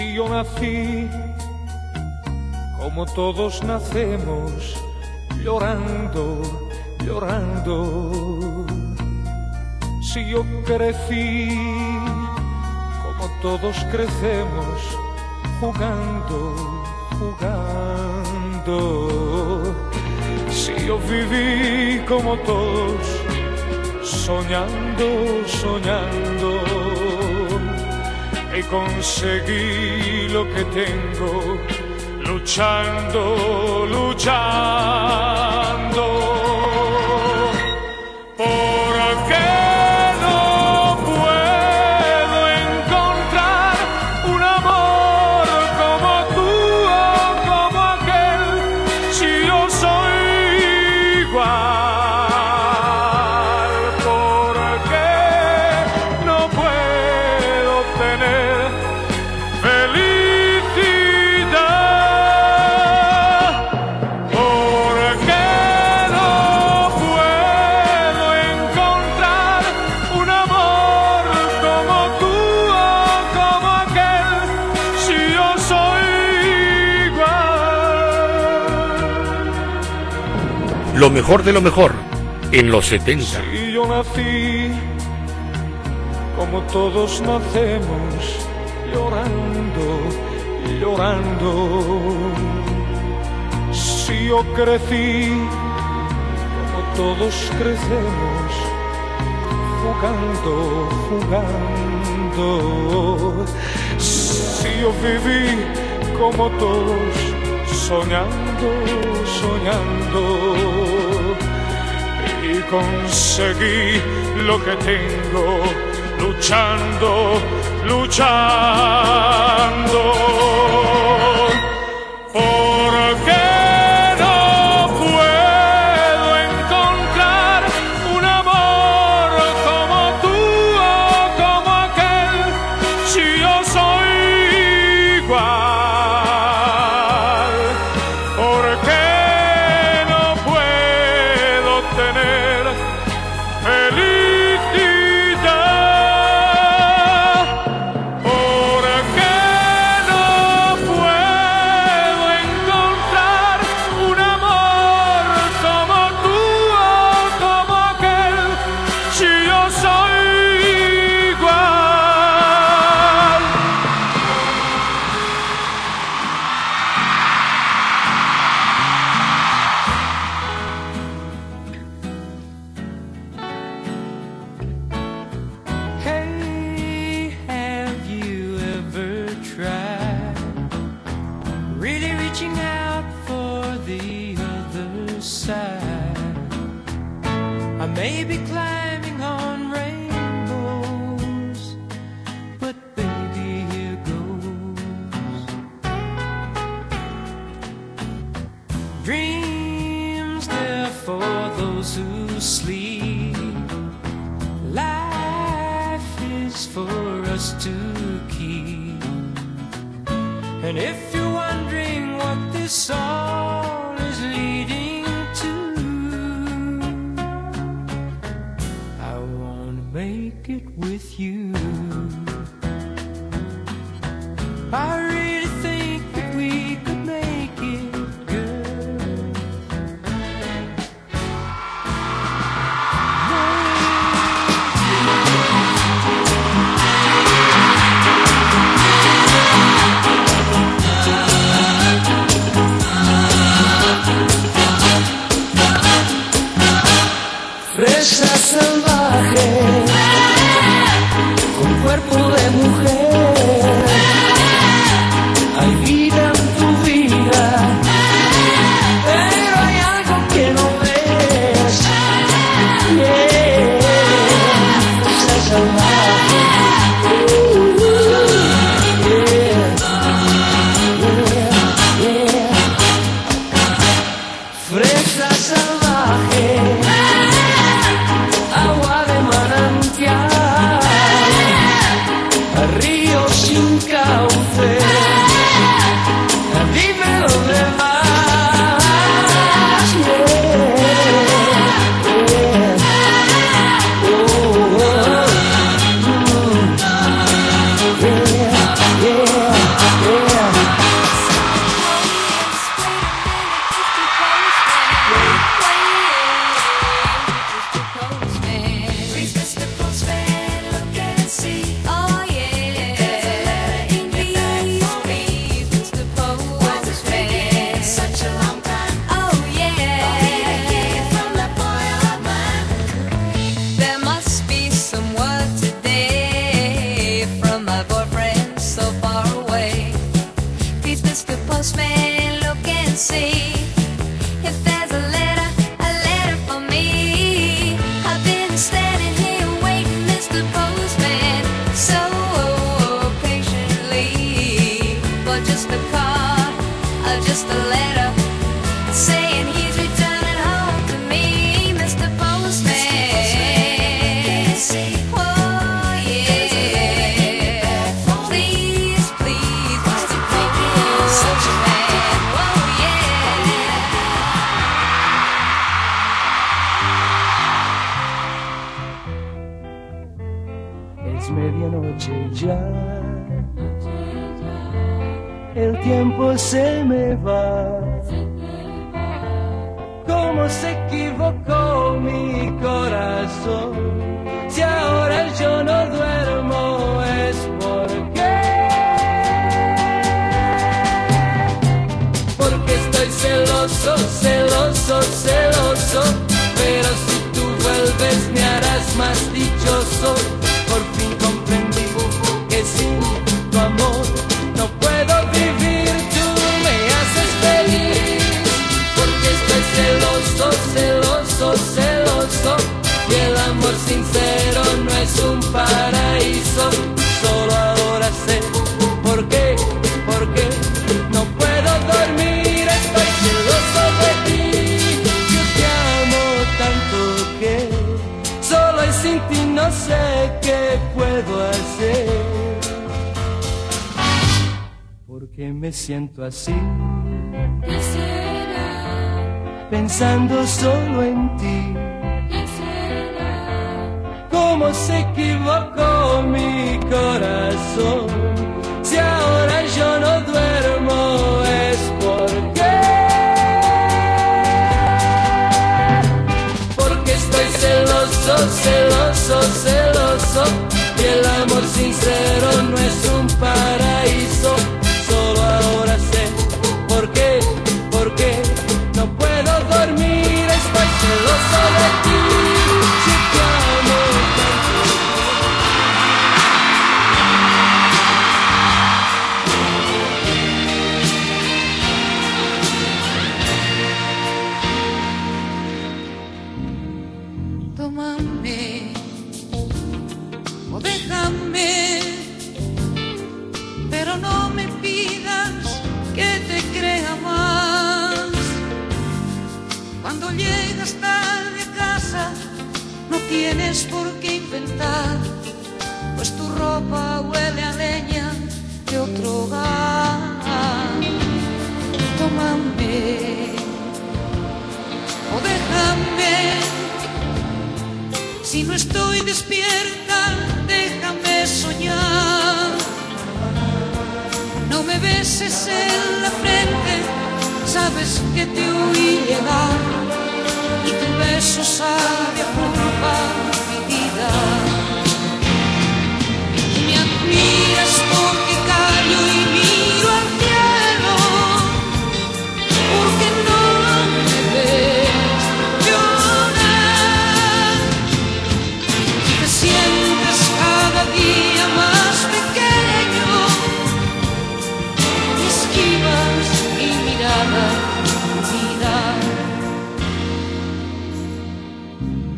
Si yo nací como todos nacemos, llorando, llorando. Si yo crecí como todos crecemos, jugando, jugando. Si yo viví como todos, soñando, soñando, y conseguí lo que tengo, luchando, luchando. ¿Por qué no puedo encontrar un amor como tú o como aquel, si yo soy igual? ¿Por qué no puedo tener felicidad? ¿Por qué no puedo encontrar un amor como tú o como aquel, si yo soy igual? Lo mejor de lo mejor en los 70. Si yo nací como todos nacemos, llorando, llorando. Si yo crecí como todos crecemos, jugando, jugando. Si yo viví como todos, soñando, soñando, y conseguí lo que tengo, luchando, luchando. ¿Por qué no puedo encontrar un amor como tú o como aquel, si yo soy igual? ¿Por qué no puedo tener felicidad? ¿Por qué no puedo encontrar un amor como tú o como aquel, si yo soy igual? Hey, have you ever tried really reaching out for the other side? I may be climbing on rainbows, but baby, here goes. Dreams, they're for those who sleep. Life is for us to keep. And if you're wondering what this all is leading to, I wanna make it with you. I really think that we could make it, girl. Fresa salvaje, con cuerpo de mujer, hay vida en tu vida, pero hay algo que no ves. Yeah. Fresa salvaje, yeah. Fresa salvaje, agua de manantial, ríos y postman look and see if there's a letter for me. I've been standing here waiting, Mr. Postman, so patiently, for just a card, just a letter saying he's returning home to me, Mr. Postman. Oh yeah, please, please, Mr. Postman. Oh yeah. Es medianoche ya, el tiempo se me va. ¿Cómo se equivocó mi corazón? Si ahora yo no duermo es porque estoy celoso, celoso, celoso. Pero si tú vuelves me harás más dichoso. Por fin comprendí que sin tu amor no puedo vivir. Tú me haces feliz porque estoy celoso, celoso, celoso. Y el amor sincero no es un paraíso. Solo ahora sé por qué no puedo dormir. Estoy celoso de ti. Yo te amo tanto que solo y sin ti no sé qué puedo hacer. Porque me siento así, pensando solo en ti. Cómo se equivocó mi corazón. Si ahora yo no duermo es porque estoy celoso, celoso, celoso. Y el amor sincero no es un paraíso. Solo ahora sé por qué no puedo dormir. Estoy celoso de ti. Si te amo tanto. Tómame o déjame, pero no me pidas que te crea más. Cuando llegas tarde a casa no tienes por qué inventar, pues tu ropa huele a leña de otro hogar. Tómame o déjame. Si no estoy despierta, déjame soñar. No me beses en la frente, sabes que te oí llegar. Y tu beso sabe a pulpa mi vida. Y me admiras porque callo y miro al cielo, porque no me ves llorar. Te sientes cada día más pequeño y esquivas mi mirada, vida.